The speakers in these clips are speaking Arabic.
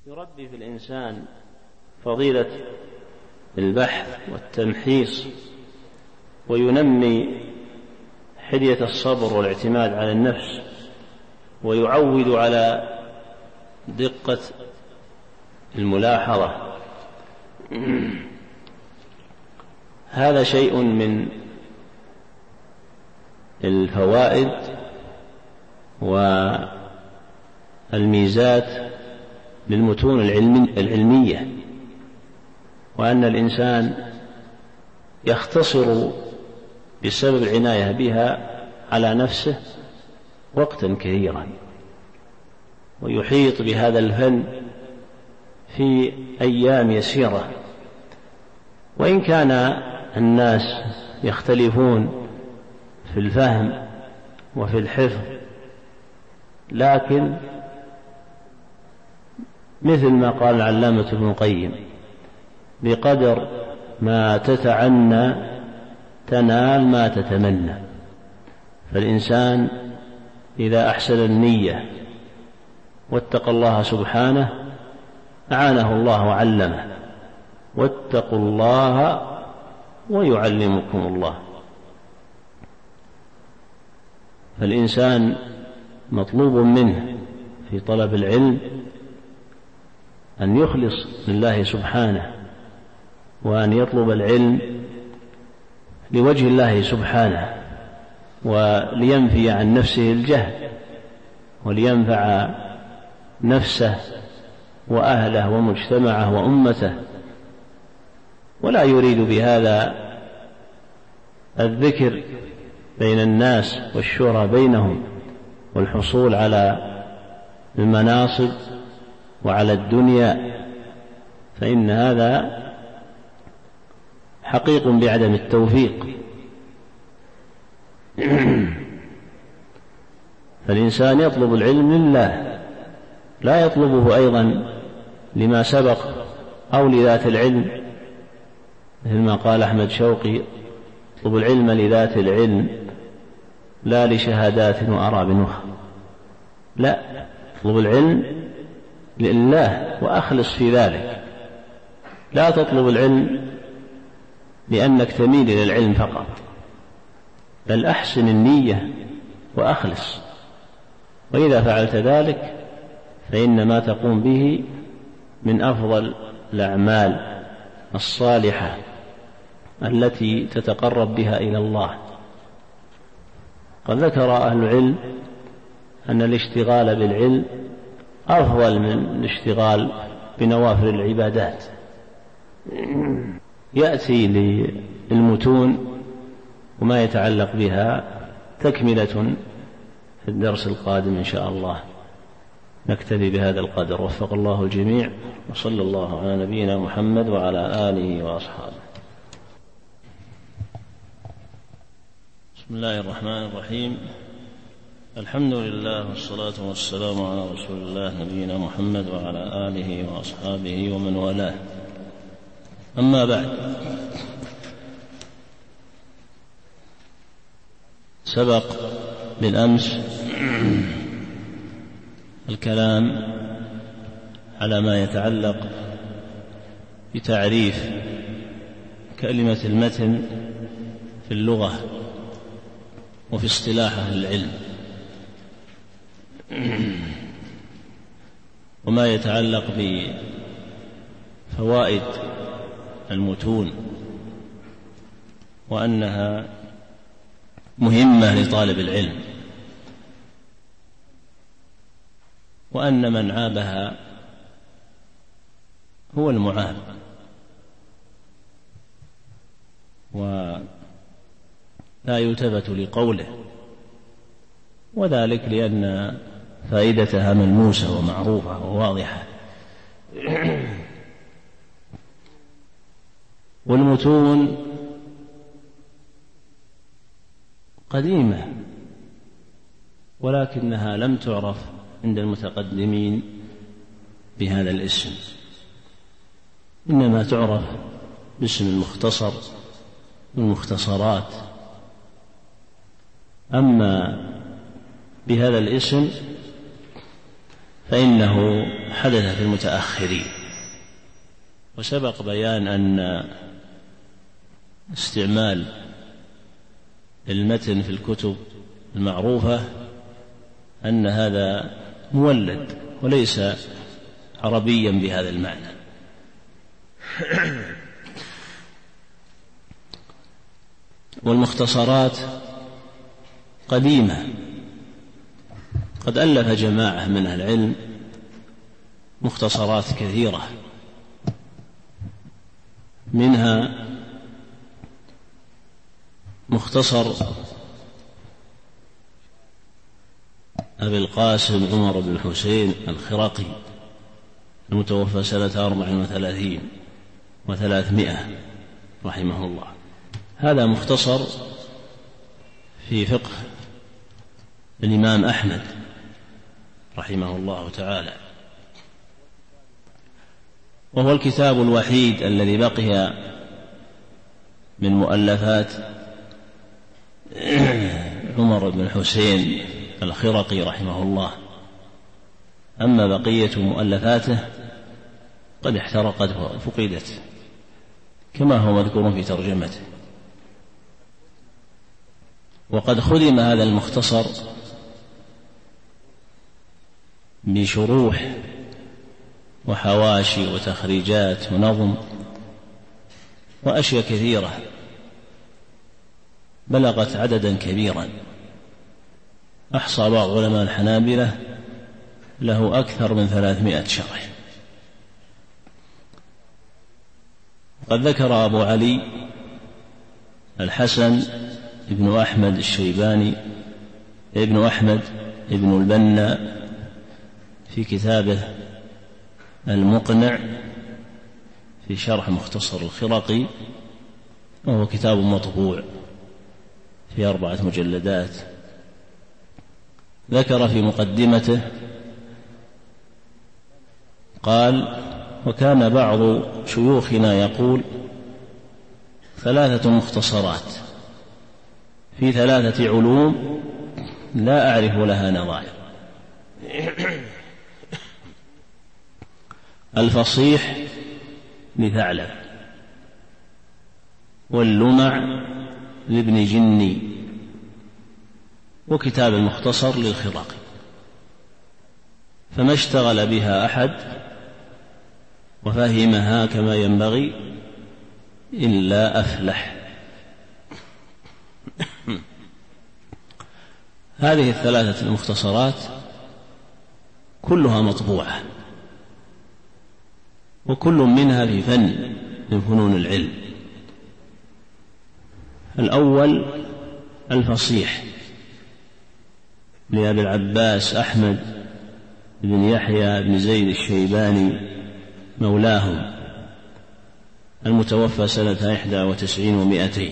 يربي في الإنسان فضيلة البحث والتمحيص، وينمي حلية الصبر والاعتماد على النفس، ويعود على دقة الملاحظة. هذا شيء من الفوائد والميزات للمتون العلمية، وأن الإنسان يختصر بسبب العناية بها على نفسه وقتا كثيرا، ويحيط بهذا الفن في أيام يسيرة. وإن كان الناس يختلفون في الفهم وفي الحفظ، لكن مثل ما قال العلامة ابن القيم: بقدر ما تتعنى تنال ما تتمنى. فالإنسان إذا أحسن النية واتقى الله سبحانه أعانه الله وعلمه. واتقوا الله ويعلمكم الله. فالإنسان مطلوب منه في طلب العلم أن يخلص لله سبحانه، وأن يطلب العلم لوجه الله سبحانه، ولينفي عن نفسه الجهل، ولينفع نفسه وأهله ومجتمعه وأمته، ولا يريد بهذا الذكر بين الناس والشهرة بينهم والحصول على المناصب وعلى الدنيا، فإن هذا حقيق بعدم التوفيق. فالإنسان يطلب العلم لله، لا يطلبه أيضا لما سبق أو لذات العلم، مثل ما قال أحمد شوقي: اطلب العلم لذات العلم لا لشهادات وأرى بنخ. لا، اطلب العلم لله وأخلص في ذلك. لا تطلب العلم لأنك تميل إلى العلم فقط، بل أحسن النية وأخلص. وإذا فعلت ذلك فإن ما تقوم به من أفضل الأعمال الصالحة التي تتقرب بها إلى الله. قد ذكر أهل العلم أن الاشتغال بالعلم أفضل من الاشتغال بنوافل العبادات. يأتي للمتون وما يتعلق بها تكملة في الدرس القادم إن شاء الله. نكتفي بهذا القدر، وفق الله الجميع، وصلى الله على نبينا محمد وعلى آله وأصحابه. بسم الله الرحمن الرحيم. الحمد لله والصلاة والسلام على رسول الله نبينا محمد وعلى آله وأصحابه ومن والاه. أما بعد، سبق بالأمس الكلام على ما يتعلق بتعريف كلمة المتن في اللغة وفي اصطلاح أهل العلم، وما يتعلق بفوائد المتون، وأنها مهمة لطالب العلم، وأن من عابها هو المعاب، ولا يلتفت لقوله، وذلك لأن فائدتها ملموسة ومعروفة وواضحة. والمتون قديمة، ولكنها لم تعرف عند المتقدمين بهذا الاسم، إنما تعرف باسم المختصر والمختصرات. أما بهذا الاسم فإنه حدث في المتأخرين. وسبق بيان أن استعمال المتن في الكتب المعروفة أن هذا مولد وليس عربيا بهذا المعنى. والمختصرات قديمة، قد ألف جماعة من أهل العلم مختصرات كثيرة، منها مختصر أبي القاسم عمر بن الحسين الخرقي المتوفى سنة 34 و300 رحمه الله. هذا مختصر في فقه الإمام أحمد رحمه الله تعالى، وهو الكتاب الوحيد الذي بقي من مؤلفات عمر بن الحسين الخرقي رحمه الله. أما بقية مؤلفاته قد احترقت وفقدت كما هو مذكور في ترجمته. وقد خدم هذا المختصر بشروح وحواشي وتخريجات ونظم وأشياء كثيرة بلغت عددا كبيرا، أحصى بعض علماء الحنابلة له أكثر من 300 شرح. قد ذكر أبو علي الحسن ابن أحمد الشيباني ابن أحمد ابن البنا في كتابه المقنع في شرح مختصر الخرقي، وهو كتاب مطبوع في 4 مجلدات. ذكر في مقدمته قال: وكان بعض شيوخنا يقول 3 مختصرات في 3 علوم لا أعرف لها نظائر: الفصيح لثعلب، واللمع لابن جني، وكتاب المختصر للخرقي. فما اشتغل بها أحد وفهمها كما ينبغي إلا أفلح. هذه 3 المختصرات كلها مطبوعة، وكل منها في فن من فنون العلم. الأول الفصيح لأبي العباس أحمد بن يحيى بن زيد الشيباني مولاهم المتوفى سنة 91 و200.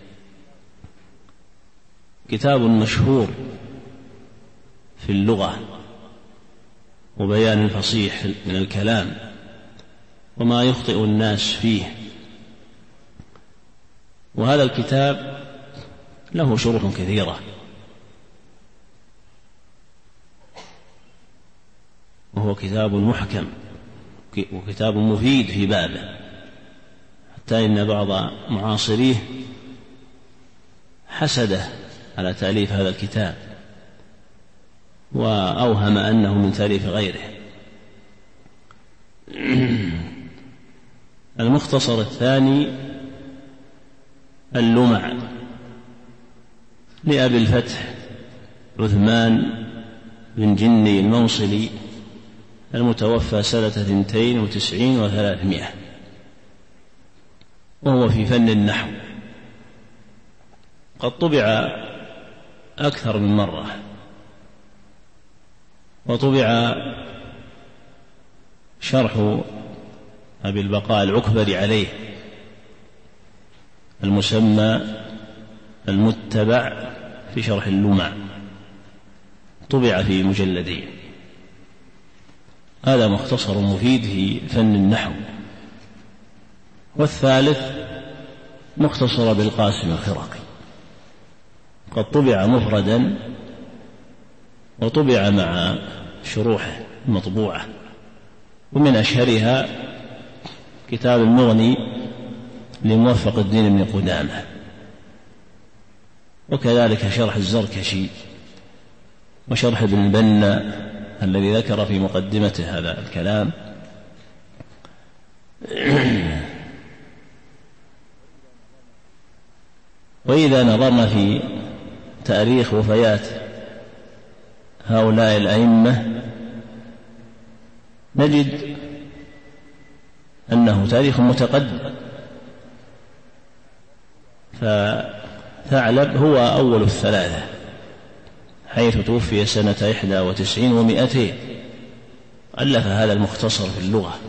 كتاب مشهور في اللغة وبيان الفصيح من الكلام وما يخطئ الناس فيه. وهذا الكتاب له شروح كثيرة، وهو كتاب محكم وكتاب مفيد في بابه، حتى إن بعض معاصريه حسده على تأليف هذا الكتاب وأوهم أنه من تأليف غيره. المختصر الثاني اللمع لأبي الفتح عثمان بن جني الموصلي المتوفى سنة 92 و300، وهو في فن النحو. قد طبع أكثر من مرة، وطبع شرح أبي البقاء العكبري عليه المسمى المتبع في شرح اللمع، طبع في مجلدين. هذا مختصر مفيد في فن النحو. والثالث مختصر أبي القاسم الخرقي، قد طبع مفردا وطبع مع شروحه مطبوعة، ومن أشهرها كتاب المغني لموفق الدين بن قدامة، وكذلك شرح الزركشي وشرح ابن البنا الذي ذكر في مقدمته هذا الكلام. وإذا نظرنا في تاريخ وفيات هؤلاء الأئمة نجد أنه تاريخ متقدم، فثعلب هو أول الثلاثة حيث توفي سنة 91 و200، ألف هذا المختصر في اللغة.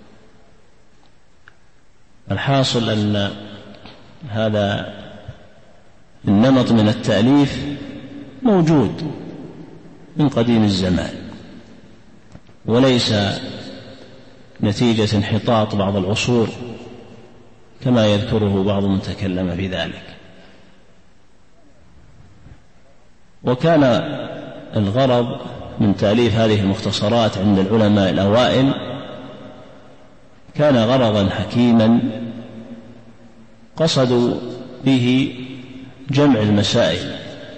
الحاصل أن هذا النمط من التأليف موجود من قديم الزمان، وليس نتيجة انحطاط بعض العصور كما يذكره بعض من تكلم في ذلك. وكان الغرض من تأليف هذه المختصرات عند العلماء الأوائل كان غرضا حكيما، قصدوا به جمع المسائل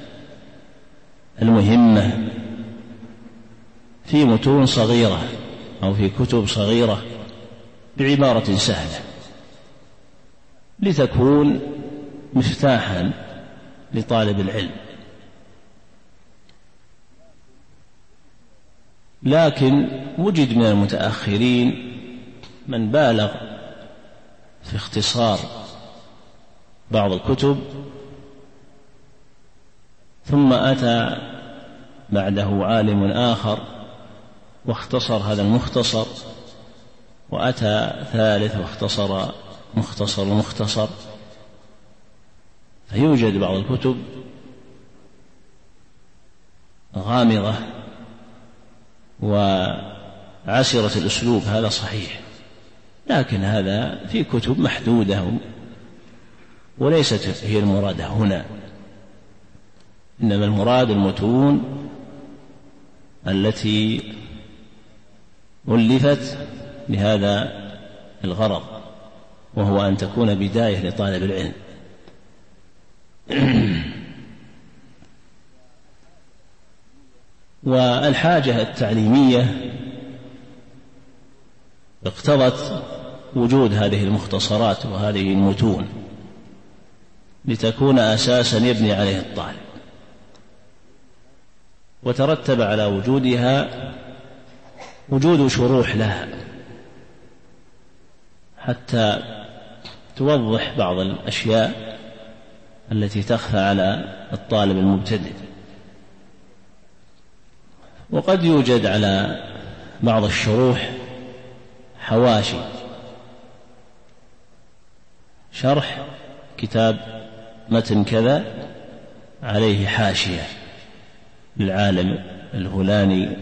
المهمة في متون صغيرة أو في كتب صغيرة بعبارة سهلة، لتكون مفتاحا لطالب العلم. لكن وجد من المتأخرين من بالغ في اختصار بعض الكتب، ثم أتى بعده عالم آخر واختصر هذا المختصر، وأتى ثالث واختصر مختصر ومختصر، فيوجد بعض الكتب غامضة وعسرة الأسلوب، هذا صحيح، لكن هذا في كتب محدودة وليست هي المرادة هنا، إنما المراد المتون التي ألفت لهذا الغرض، وهو أن تكون بداية لطالب العلم. والحاجة التعليمية اقتضت وجود هذه المختصرات وهذه المتون لتكون أساسا يبني عليه الطالب، وترتب على وجودها وجود شروح لها حتى توضح بعض الأشياء التي تخفى على الطالب المبتدئ. وقد يوجد على بعض الشروح حواشي، شرح كتاب متن كذا عليه حاشية للعالم الفلاني،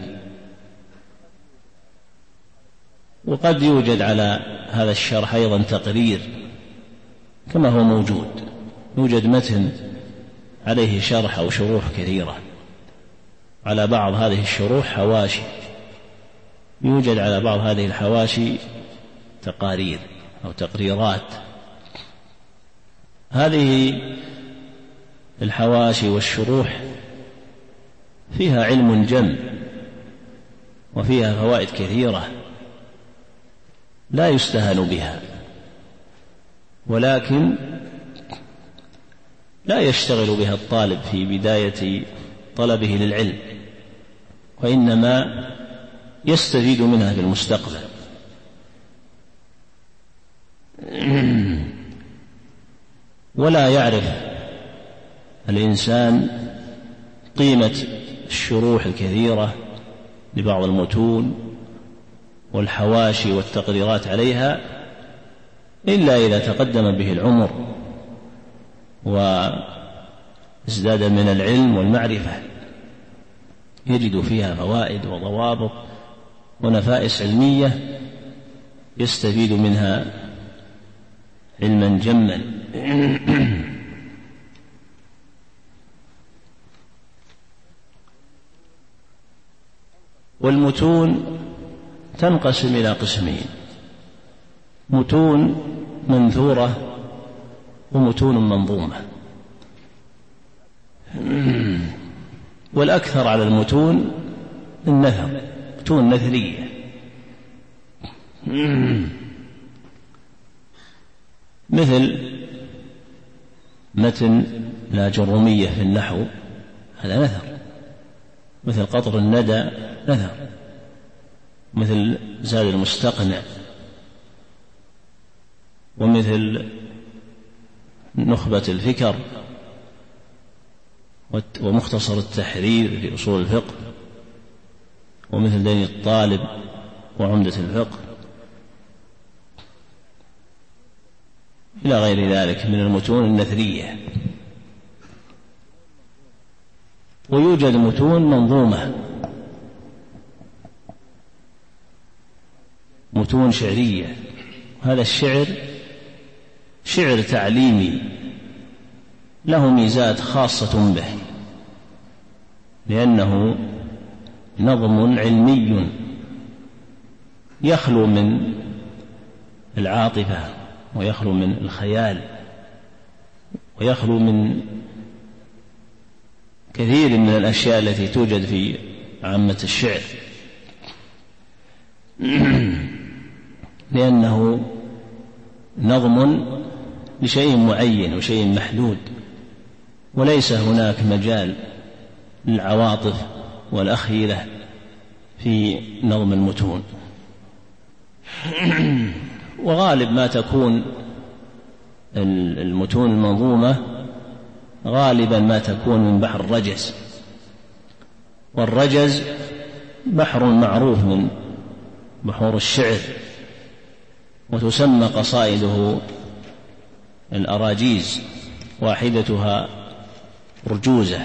وقد يوجد على هذا الشرح أيضا تقرير كما هو موجود، يوجد متن عليه شرح أو شروح كثيرة، على بعض هذه الشروح حواشي، يوجد على بعض هذه الحواشي تقارير أو تقريرات. هذه الحواشي والشروح فيها علم جم وفيها فوائد كثيرة لا يستهان بها، ولكن لا يشتغل بها الطالب في بداية طلبه للعلم، وإنما يستفيد منها في المستقبل. ولا يعرف الإنسان قيمة الشروح الكثيرة لبعض المتون والحواشي والتقريرات عليها إلا إذا تقدم به العمر وازداد من العلم والمعرفة، يجد فيها فوائد وضوابط ونفائس علمية يستفيد منها علما جما. والمتون تنقسم إلى قسمين: متون منثورة ومتون منظومة. والأكثر على المتون النثر، متون نثرية، مثل متن لاجرومية في النحو، هذا نثر، مثل قطر الندى نثر، مثل زاد المستقنع، ومثل نخبة الفكر، ومختصر التحرير في أصول الفقه، ومثل دين الطالب وعمدة الفقه، إلى غير ذلك من المتون النثرية. ويوجد متون منظومة، متون شعرية. هذا الشعر شعر تعليمي له ميزات خاصة به، لأنه نظم علمي يخلو من العاطفة، ويخلو من الخيال، ويخلو من كثير من الأشياء التي توجد في عامة الشعر، لأنه نظم لشيء معين وشيء محدود، وليس هناك مجال للعواطف والأخيلة في نظم المتون. وغالب ما تكون المتون المنظومة غالبا ما تكون من بحر الرجز، والرجز بحر معروف من بحور الشعر، وتسمى قصائده الأراجيز، واحدتها رجوزة.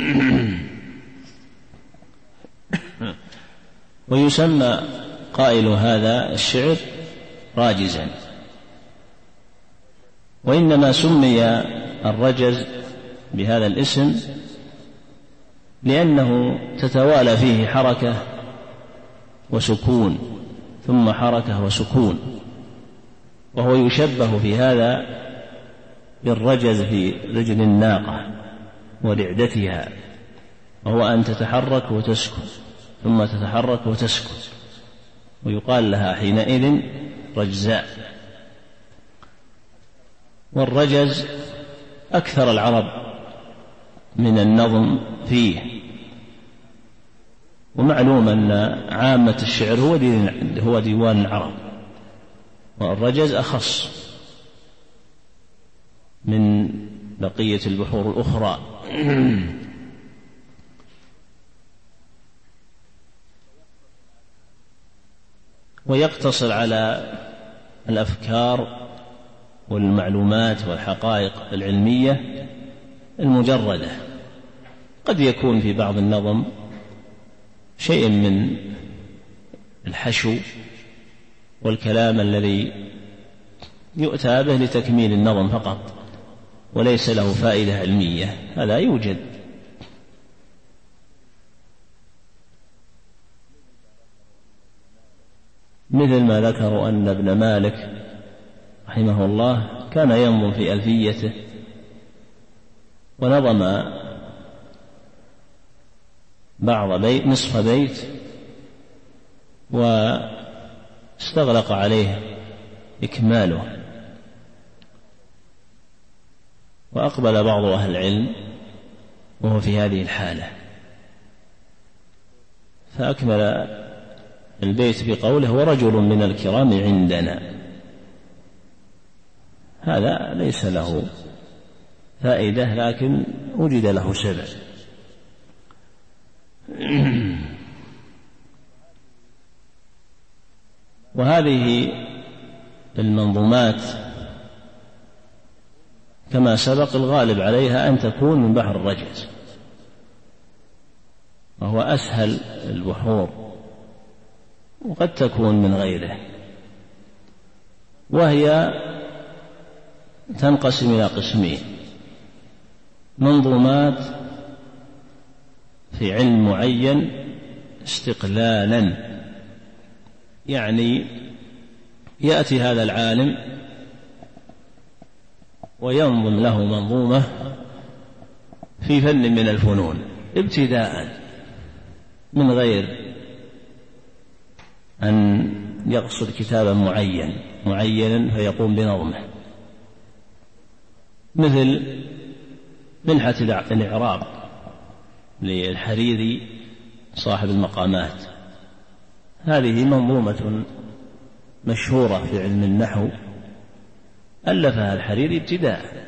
ويسمى قائل هذا الشعر راجزا. وإنما سمي الرجز بهذا الاسم لأنه تتوالى فيه حركة وسكون ثم حركة وسكون، وهو يشبه في هذا بالرجز في رجل الناقة ولعدتها، وهو أن تتحرك وتسكن ثم تتحرك وتسكن، ويقال لها حينئذ رجزاء. والرجز أكثر العرب من النظم فيه، ومعلوم أن عامة الشعر هو ديوان العرب، والرجز أخص من بقية البحور الأخرى. ويقتصر على الأفكار والمعلومات والحقائق العلمية المجردة. قد يكون في بعض النظم شيء من الحشو والكلام الذي يؤتى به لتكميل النظم فقط وليس له فائدة علمية، هذا يوجد. مثل ما ذكروا أن ابن مالك رحمه الله كان ينظم في ألفيته ونظم بعض بيت نصف بيت واستغلق عليه إكماله، وأقبل بعض أهل العلم وهو في هذه الحالة فأكمل البيت بقوله: ورجل من الكرام عندنا. هذا ليس له فائدة، لكن وجد له سبب. وهذه المنظومات كما سبق الغالب عليها أن تكون من بحر الرجز، وهو أسهل البحور، وقد تكون من غيره. وهي تنقسم إلى قسمين: منظومات في علم معين استقلالا، يعني يأتي هذا العالم وينظم له منظومة في فن من الفنون ابتداء من غير أن يقصد كتابا معينا فيقوم بنظمه، مثل منحة الإعراب للحريري صاحب المقامات، هذه منظومة مشهورة في علم النحو ألفها الحريري ابتداء.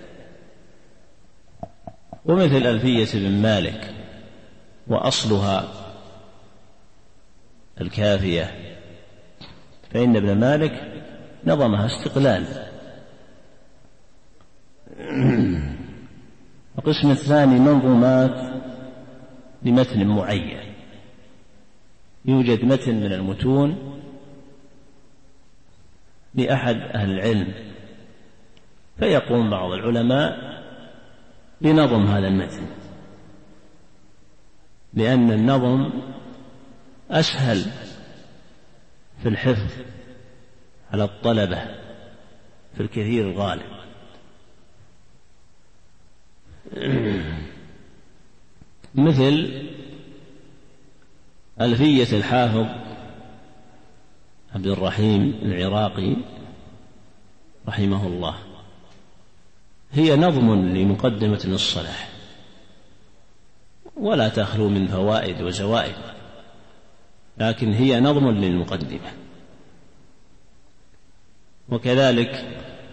ومثل ألفية ابن مالك وأصلها الكافية، فإن ابن مالك نظمها استقلال. القسم الثاني منظومات لمتن معين، يوجد متن من المتون لأحد أهل العلم فيقوم بعض العلماء بنظم هذا المتن، لأن النظم أسهل في الحفظ على الطلبة في الكثير الغالب. مثل ألفية الحافظ عبد الرحيم العراقي رحمه الله، هي نظم لمقدمة الصلاح ولا تخلو من فوائد وزوائد، لكن هي نظم للمقدمة. وكذلك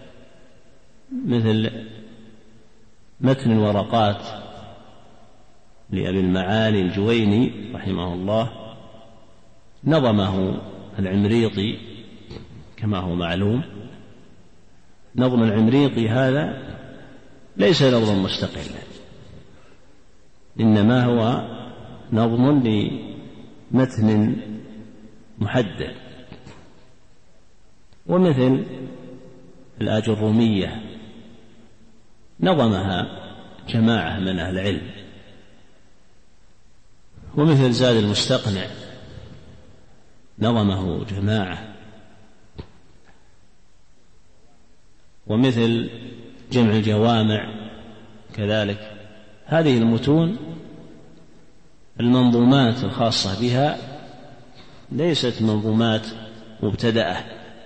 مثل متن الورقات لأبي المعالي الجويني رحمه الله، نظمه العمريطي كما هو معلوم. نظم العمريطي هذا ليس نظما مستقلا، إنما هو نظم لمتن محدد. ومثل الآجرومية نظمها جماعة من أهل العلم. ومثل زاد المستقنع نظمه جماعة. ومثل جمع الجوامع كذلك. هذه المتون المنظومات الخاصة بها ليست منظومات مبتدأة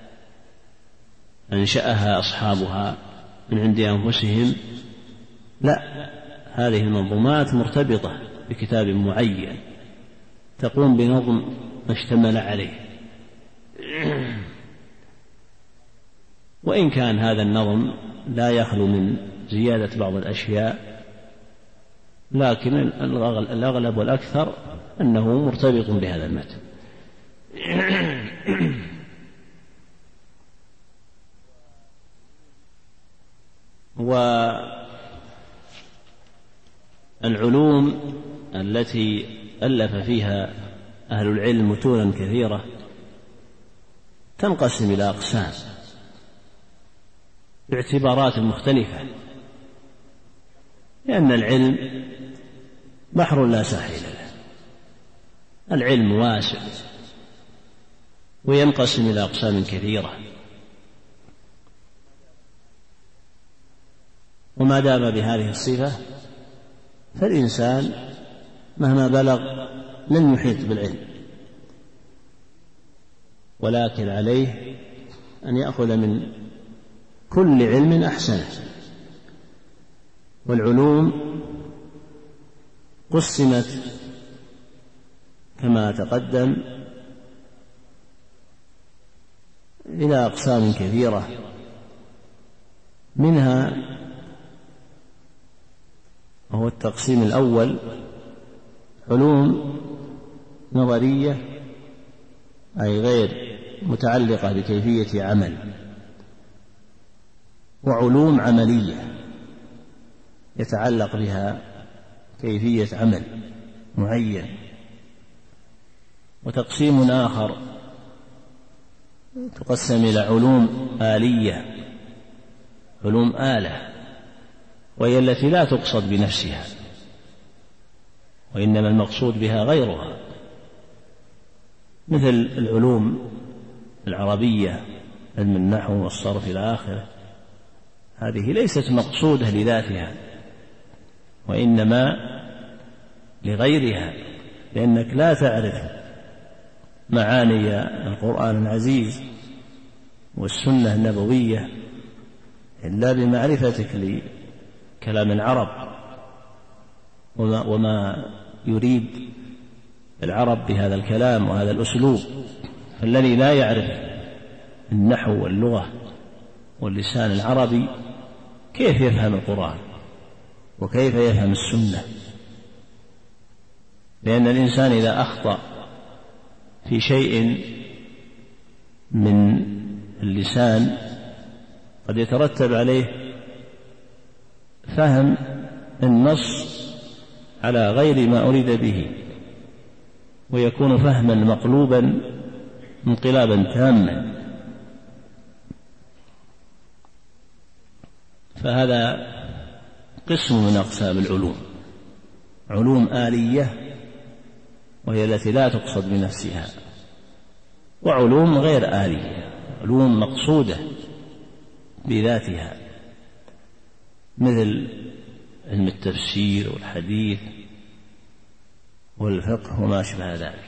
أنشأها أصحابها من عند أنفسهم، لا، هذه المنظومات مرتبطة بكتاب معين تقوم بنظم ما اشتمل عليه. وإن كان هذا النظم لا يخلو من زيادة بعض الأشياء، لكن الأغلب والأكثر أنه مرتبط بهذا المتن. والعلوم التي ألف فيها أهل العلم متونا كثيرة تنقسم إلى أقسام باعتبارات مختلفة، لأن العلم بحر لا ساحل له. العلم واسع وينقسم إلى أقسام كثيرة، وما دام بهذه الصفة فالإنسان مهما بلغ لن يحيط بالعلم، ولكن عليه أن يأخذ من كل علم أحسنه. والعلوم قسمت كما تقدم إلى أقسام كثيرة، منها وهو التقسيم الأول علوم نظرية أي غير متعلقة بكيفية عمل، وعلوم عملية يتعلق بها كيفية عمل معين. وتقسيم آخر تقسم إلى علوم آلية، علوم آلة، وهي التي لا تقصد بنفسها وإنما المقصود بها غيرها، مثل العلوم العربية، علم النحو والصرف إلى آخره، هذه ليست مقصودة لذاتها وإنما لغيرها، لأنك لا تعرف معاني القرآن العزيز والسنة النبوية إلا بمعرفتك لكلام العرب وما يريد العرب بهذا الكلام وهذا الأسلوب. فالذي لا يعرف النحو واللغة واللسان العربي كيف يفهم القرآن وكيف يفهم السنة؟ لأن الإنسان إذا أخطأ في شيء من اللسان قد يترتب عليه فهم النص على غير ما أريد به، ويكون فهما مقلوبا انقلابا تاما. فهذا قسم من أقسام العلوم، علوم آلية وهي التي لا تقصد بنفسها، وعلوم غير آلية، علوم مقصودة بذاتها، مثل علم التفسير والحديث والفقه وما أشبه ذلك.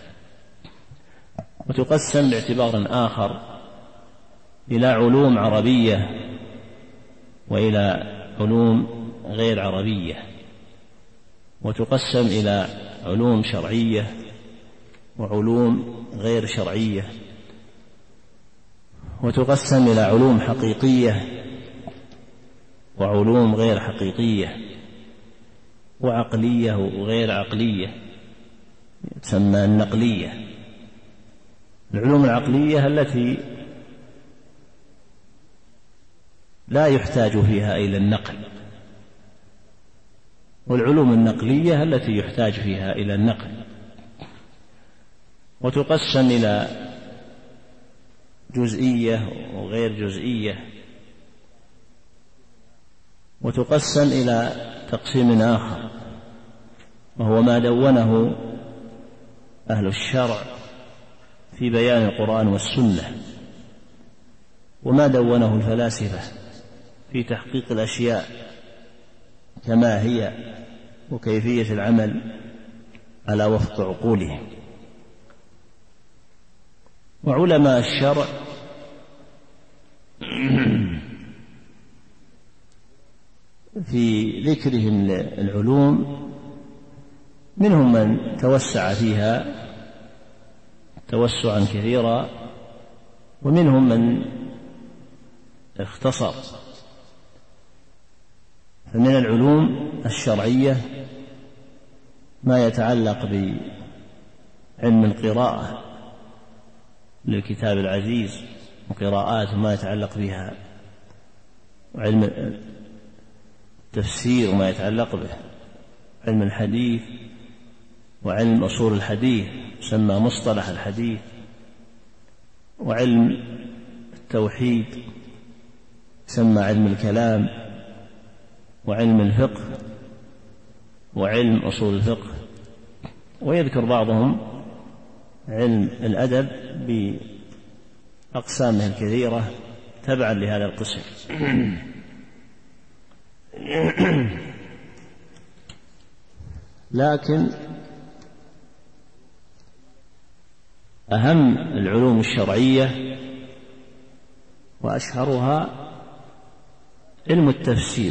وتقسم باعتبار آخر إلى علوم عربية وإلى علوم غير عربية، وتقسم إلى علوم شرعية وعلوم غير شرعية، وتقسم إلى علوم حقيقية وعلوم غير حقيقية، وعقلية وغير عقلية، تسمى النقلية. العلوم العقلية التي لا يحتاج فيها إلى النقل، والعلوم النقلية التي يحتاج فيها إلى النقل. وتقسم إلى جزئية وغير جزئية، وتقسم إلى تقسيم آخر وهو ما دونه أهل الشرع في بيان القرآن والسنة، وما دونه الفلاسفة في تحقيق الأشياء كما هي وكيفية العمل على وفق عقولهم. وعلماء الشرع في ذكرهم العلوم منهم من توسع فيها توسعا كثيرا، ومنهم من اختصر. فمن العلوم الشرعية ما يتعلق بعلم القراءة للكتاب العزيز وقراءات وما يتعلق بها، وعلم التفسير وما يتعلق به، علم الحديث وعلم أصول الحديث يسمى مصطلح الحديث، وعلم التوحيد يسمى علم الكلام، وعلم الفقه وعلم أصول الفقه. ويذكر بعضهم علم الأدب بأقسامه الكثيرة تبعا لهذا القسم. لكن أهم العلوم الشرعية وأشهرها علم التفسير،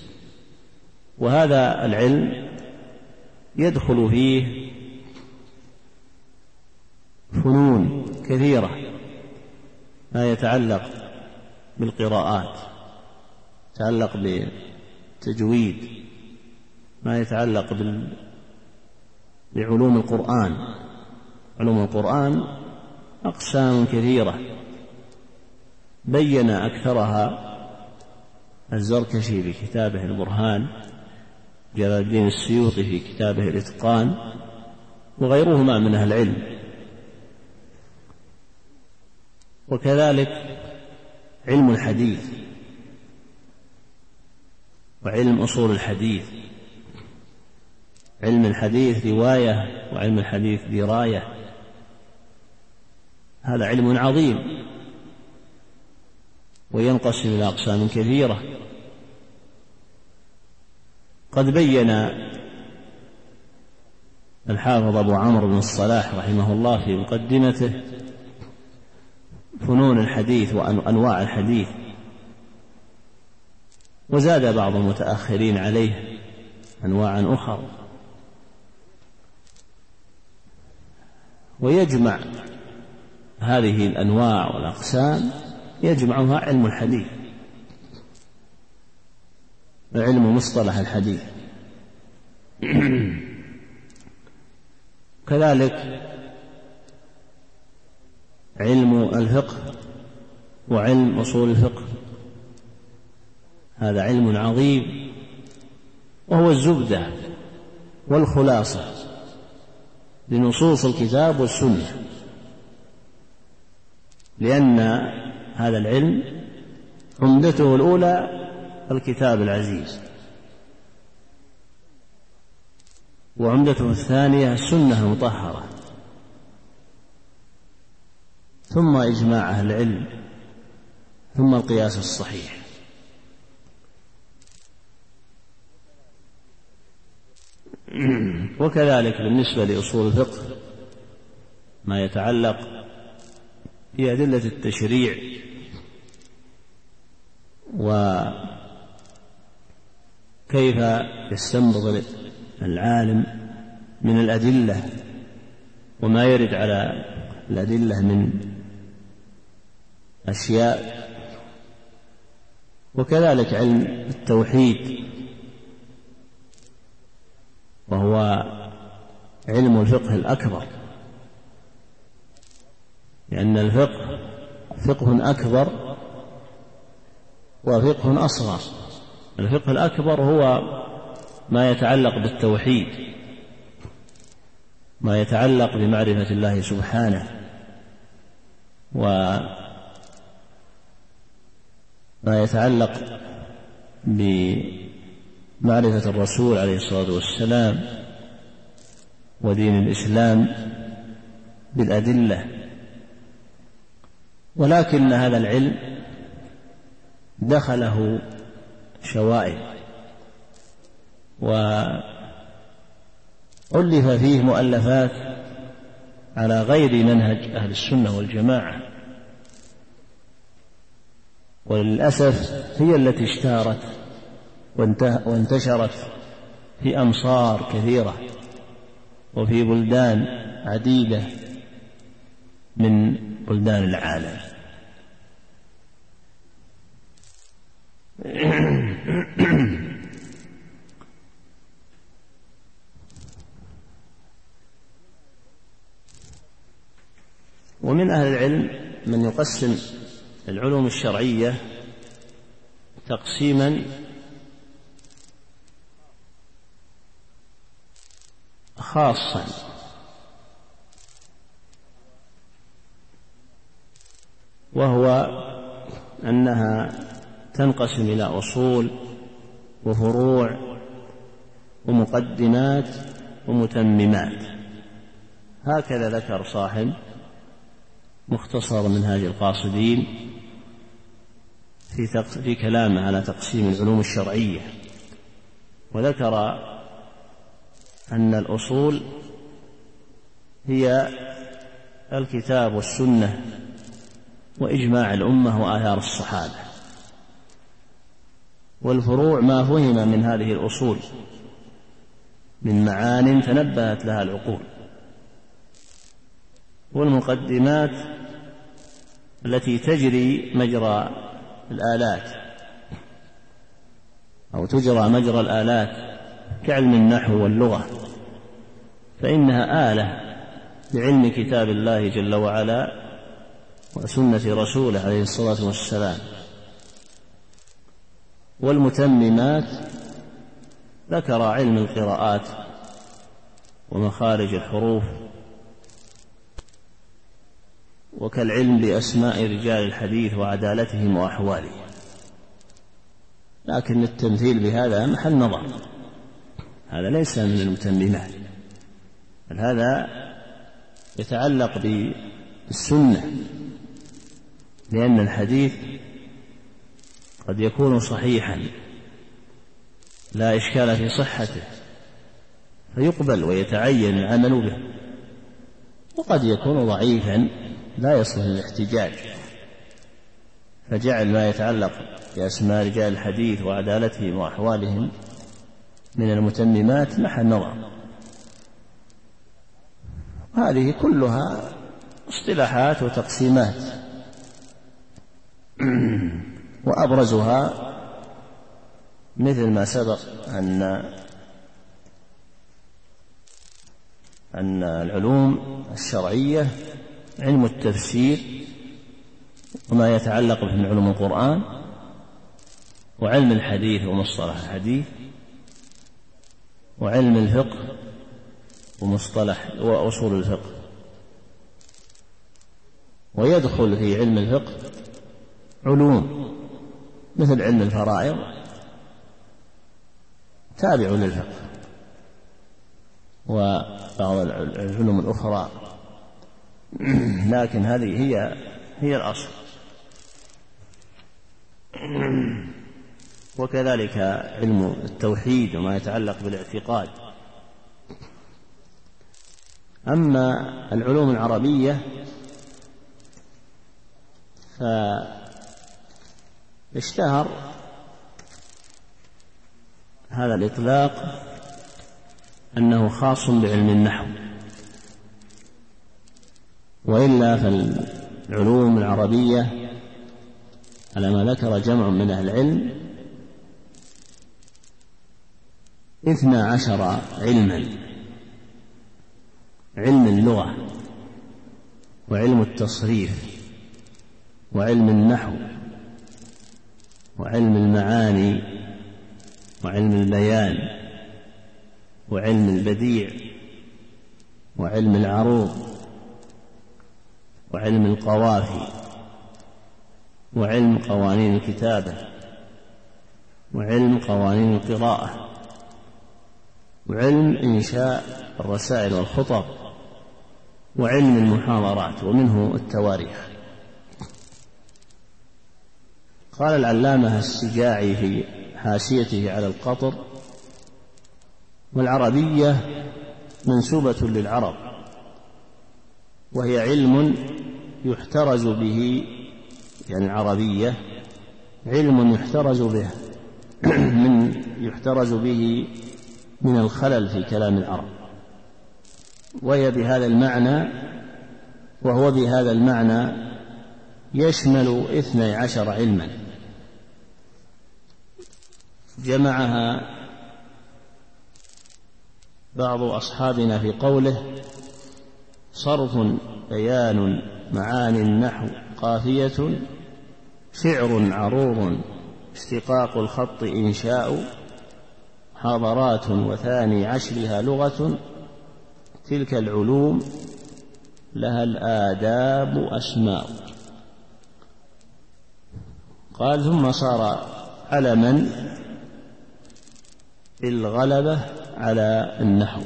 وهذا العلم يدخل فيه فنون كثيرة، ما يتعلق بالقراءات، يتعلق بالتجويد، ما يتعلق بعلوم القرآن. علوم القرآن أقسام كثيرة بين أكثرها الزركشي في كتابه البرهان، جلال الدين السيوطي في كتابه الإتقان، وغيرهما من أهل العلم. وكذلك علم الحديث وعلم أصول الحديث. علم الحديث رواية وعلم الحديث دراية، هذا علم عظيم وينقسم إلى أقسام كثيرة. قد بين الحافظ أبو عمرو بن الصلاح رحمه الله في مقدمته فنون الحديث وأنواع الحديث، وزاد بعض المتأخرين عليه أنواعا أخرى، ويجمع هذه الأنواع والأقسام يجمعها علم الحديث، علم مصطلح الحديث. كذلك علم الفقه وعلم أصول الفقه، هذا علم عظيم وهو الزبدة والخلاصة لنصوص الكتاب والسنة، لأن هذا العلم عمدته الأولى الكتاب العزيز، وعمدته الثانية السنة المطهرة، ثم إجماع أهل العلم، ثم القياس الصحيح. وكذلك بالنسبة لأصول الفقه ما يتعلق بأدلة التشريع وكيف يستنبط العالم من الأدلة وما يرد على الأدلة من أشياء، وكذلك علم التوحيد وهو علم الفقه الأكبر، لأن الفقه فقه أكبر وفقه أصغر. الفقه الأكبر هو ما يتعلق بالتوحيد، ما يتعلق بمعرفة الله سبحانه، وما يتعلق بمعرفة الرسول عليه الصلاة والسلام ودين الإسلام بالأدلة. ولكن هذا العلم دخله شوائب، وألف فيه مؤلفات على غير منهج أهل السنة والجماعة، وللأسف هي التي اشتهرت وانتشرت في أمصار كثيرة وفي بلدان عديدة من بلدان العالم. ومن أهل العلم من يقسم العلوم الشرعية تقسيما خاصا، وهو أنها تنقسم إلى أصول وفروع ومقدمات ومتممات. هكذا ذكر صاحب مختصر منهاج القاصدين في كلامه على تقسيم العلوم الشرعية، وذكر أن الأصول هي الكتاب والسنة وإجماع الأمة وآثار الصحابة، والفروع ما فهم من هذه الأصول من معان تنبهت لها العقول، والمقدمات التي تجري مجرى الآلات أو تجرى مجرى الآلات كعلم النحو واللغة، فإنها آلة لعلم كتاب الله جل وعلا وسنة رسوله عليه الصلاة والسلام. والمتممات ذكر علم القراءات ومخارج الحروف، وكالعلم بأسماء رجال الحديث وعدالتهم وأحوالهم، لكن التمثيل بهذا محل نظر، هذا ليس من المتممات، بل هذا يتعلق السنة، لأن الحديث قد يكون صحيحا لا إشكال في صحته فيقبل ويتعين العمل به، وقد يكون ضعيفا لا يصلح للاحتجاج، فجعل ما يتعلق بأسماء رجال الحديث وعدالتهم وأحوالهم من المتممات محل نظر. هذه كلها اصطلاحات وتقسيمات، وأبرزها مثل ما سبق أن العلوم الشرعية علم التفسير وما يتعلق به من علوم القرآن، وعلم الحديث ومصطلح الحديث، وعلم الفقه ومصطلح وأصول الفقه. ويدخل في علم الفقه علوم مثل علم الفرائض تابع للفقه، وبعض العلوم الأخرى، لكن هذه هي الأصل. وكذلك علم التوحيد وما يتعلق بالاعتقاد. أما العلوم العربية فاشتهر هذا الإطلاق أنه خاص بعلم النحو، وإلا فالعلوم العربية على ما ذكر جمع من أهل العلم 12 علما: علم اللغة، وعلم التصريف، وعلم النحو، وعلم المعاني، وعلم البيان، وعلم البديع، وعلم العروض، وعلم القوافي، وعلم قوانين الكتابة، وعلم قوانين القراءة، وعلم إنشاء الرسائل والخطب، وعلم المحاضرات، ومنه التواريخ. قال العلامة السجاعي في حاشيته على القطر: والعربية منسوبة للعرب، وهي علم يحترز به، يعني العربية علم يحترز به من الخلل في كلام العرب، وهو بهذا المعنى يشمل 12 علما جمعها بعض أصحابنا في قوله: صرف، بيان، معاني النحو، قافية، شعر، عروض، اشتقاق الخط، إنشاء، محاضرات، وثاني عشرها لغة، تلك العلوم لها الآداب أسماء. قال: ثم صار علما بالغلبة على النحو.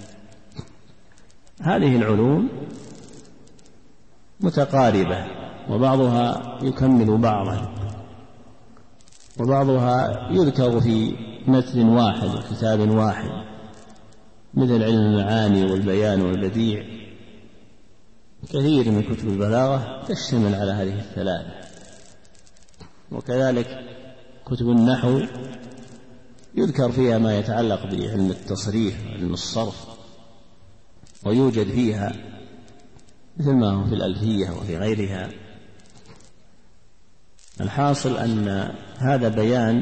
هذه العلوم متقاربة، وبعضها يكمل بعضا، وبعضها يذكر في متن واحد وكتاب واحد، مثل علم المعاني والبيان والبديع. كثير من كتب البلاغة تشتمل على هذه الثلاثة. وكذلك كتب النحو يذكر فيها ما يتعلق بعلم التصريف وعلم الصرف، ويوجد فيها مثل ما هو في الألفية وفي غيرها. الحاصل أن هذا بيان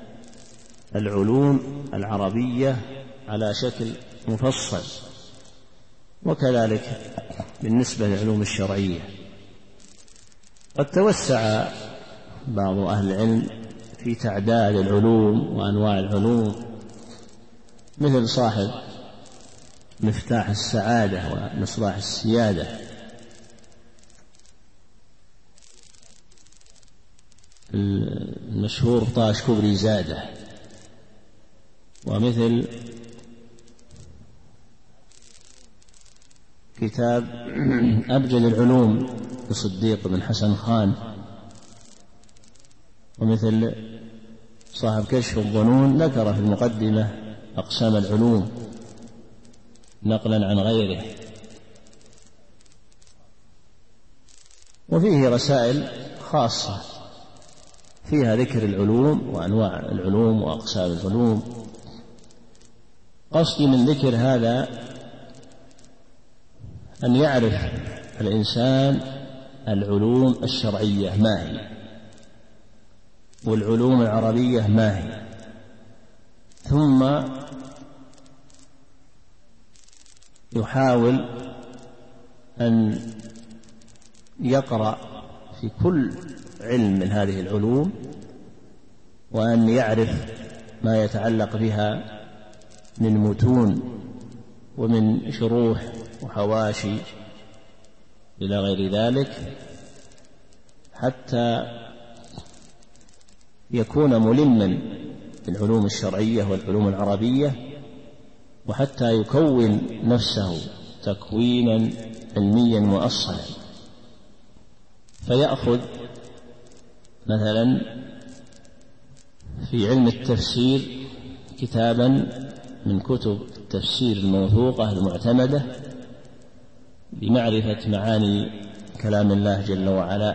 العلوم العربية على شكل مفصل، وكذلك بالنسبة للعلوم الشرعية. قد توسع بعض أهل العلم في تعداد العلوم وأنواع العلوم، مثل صاحب مفتاح السعادة ومصباح السيادة، المشهور طاش كبري زاده، ومثل كتاب أبجد العلوم لصديق بن حسن خان، ومثل صاحب كشف الظنون ذكر في المقدمة أقسام العلوم نقلا عن غيره. وفيه رسائل خاصة فيها ذكر العلوم وأنواع العلوم وأقسام العلوم. قصدي من ذكر هذا أن يعرف الإنسان العلوم الشرعية ما هي، والعلوم العربية ما هي، ثم يحاول أن يقرأ في كل علم من هذه العلوم، وأن يعرف ما يتعلق بها من متون ومن شروح وحواشي إلى غير ذلك، حتى يكون ملما بالعلوم الشرعية والعلوم العربية، وحتى يكون نفسه تكوينا علميا مؤصلا. فيأخذ مثلا في علم التفسير كتابا من كتب التفسير الموثوقة المعتمدة لمعرفة معاني كلام الله جل وعلا،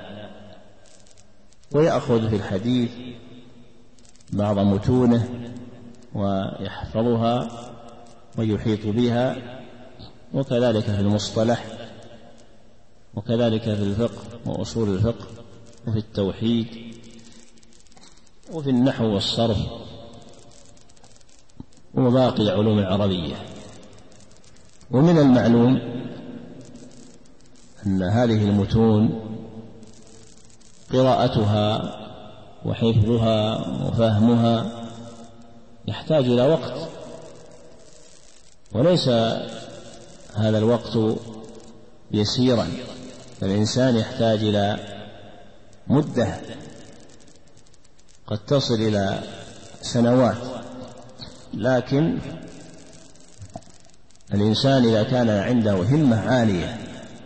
ويأخذ في الحديث بعض متونه ويحفظها ويحيط بها، وكذلك في المصطلح، وكذلك في الفقه وأصول الفقه، وفي التوحيد، وفي النحو والصرف، وباقي العلوم العربية. ومن المعلوم أن هذه المتون قراءتها وحفظها وفهمها يحتاج إلى وقت، وليس هذا الوقت يسيرا، فالإنسان يحتاج إلى مدة قد تصل إلى سنوات. لكن الإنسان إذا كان عنده همة عالية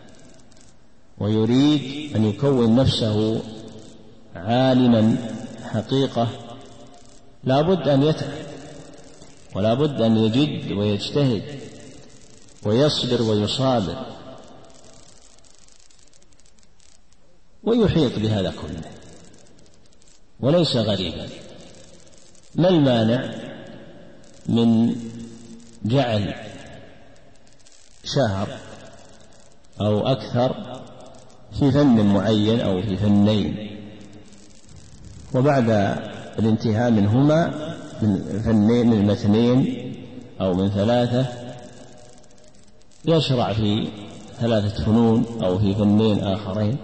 ويريد أن يكون نفسه عالما حقيقة، لا بد أن يتعب، ولا بد أن يجد ويجتهد ويصبر ويصابر ويحيط بهذا كله، وليس غريبا. ما المانع من جعل شهر أو أكثر في فن معين أو في فنين، وبعد الانتهاء منهما من فنين من اثنين أو من ثلاثة يشرع في 3 فنون أو في فنين آخرين،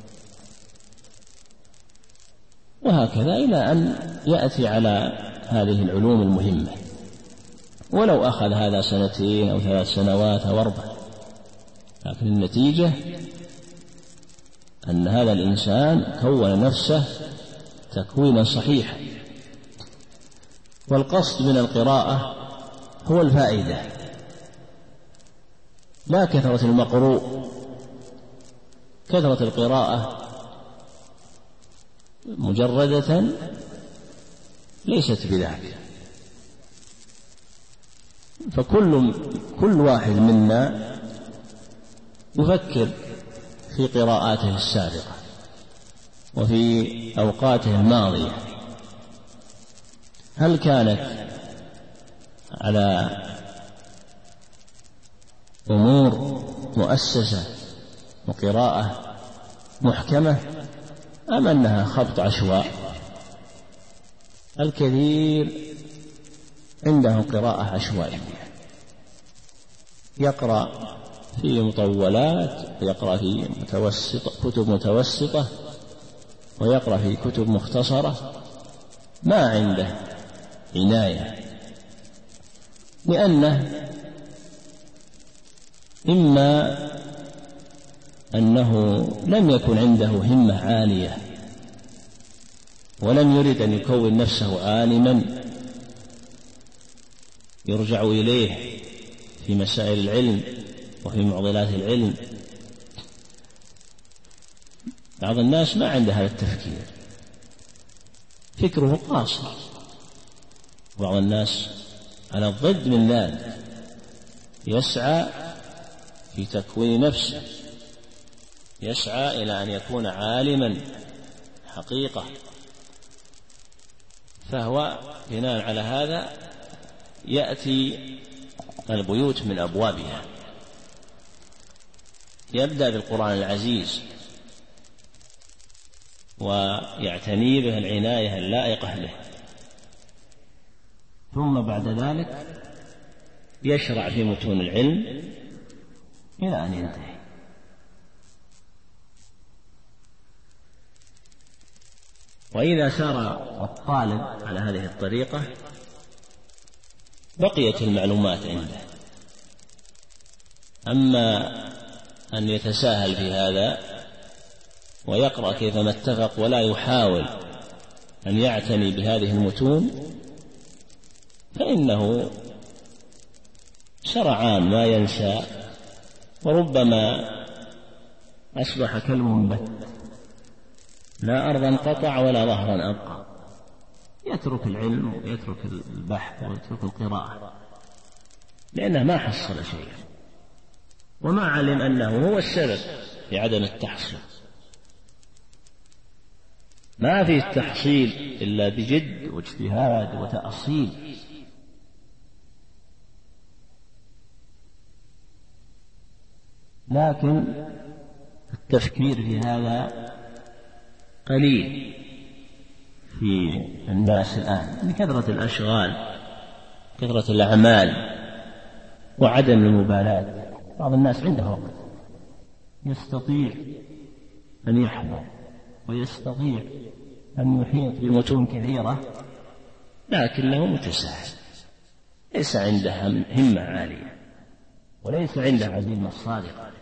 وهكذا إلى أن يأتي على هذه العلوم المهمة. ولو أخذ هذا 2 أو 3 سنوات أو 4، لكن النتيجة أن هذا الإنسان كون نفسه تكوينا صحيحا. والقصد من القراءة هو الفائدة، لا كثرة المقروء. كثرة القراءة مجردة ليست بذلك، فكل واحد منا يفكر في قراءاته السابقة وفي أوقاته الماضية، هل كانت على أمور مؤسسة وقراءة محكمة، أم أنها خبط عشواء؟ الكثير عنده قراءة عشوائية، يقرأ في مطولات، ويقرأ في كتب متوسطة، ويقرأ في كتب مختصرة، ما عنده عناية، لأنه إما أنه لم يكن عنده همة عالية ولم يرد أن يكون نفسه عالما يرجع إليه في مسائل العلم وفي معضلات العلم. بعض الناس ما عنده هذا التفكير، فكره قاصر. بعض الناس على الضد من ذلك، يسعى في تكوين نفسه، يسعى إلى أن يكون عالما حقيقة، فهو بناء على هذا يأتي البيوت من أبوابها، يبدأ بالقرآن العزيز ويعتني به العناية اللائقة له، ثم بعد ذلك يشرع في متون العلم إلى أن ينتهي. وإذا سار الطالب على هذه الطريقة بقيت المعلومات عنده. أما أن يتساهل في هذا ويقرأ كيفما اتفق ولا يحاول أن يعتني بهذه المتون، فإنه سرعان ما ينسى، وربما أصبح كالمنبت، لا أرضا قطع ولا ظهرا أبقى، يترك العلم ويترك البحث ويترك القراءة، لأنه ما حصل شيئا وما علم أنه هو السبب في عدم التحصيل. ما في التحصيل إلا بجد واجتهاد وتأصيل. لكن التفكير في هذا قليل في الناس الآن لكثرة الأشغال، كثرة الأعمال، وعدم المبالاة. بعض الناس عنده وقت، يستطيع أن يحضر ويستطيع أن يحيط بمتون كثيرة، لكنه متساهل، ليس عنده همة عالية وليس عنده عزيمة صادقة.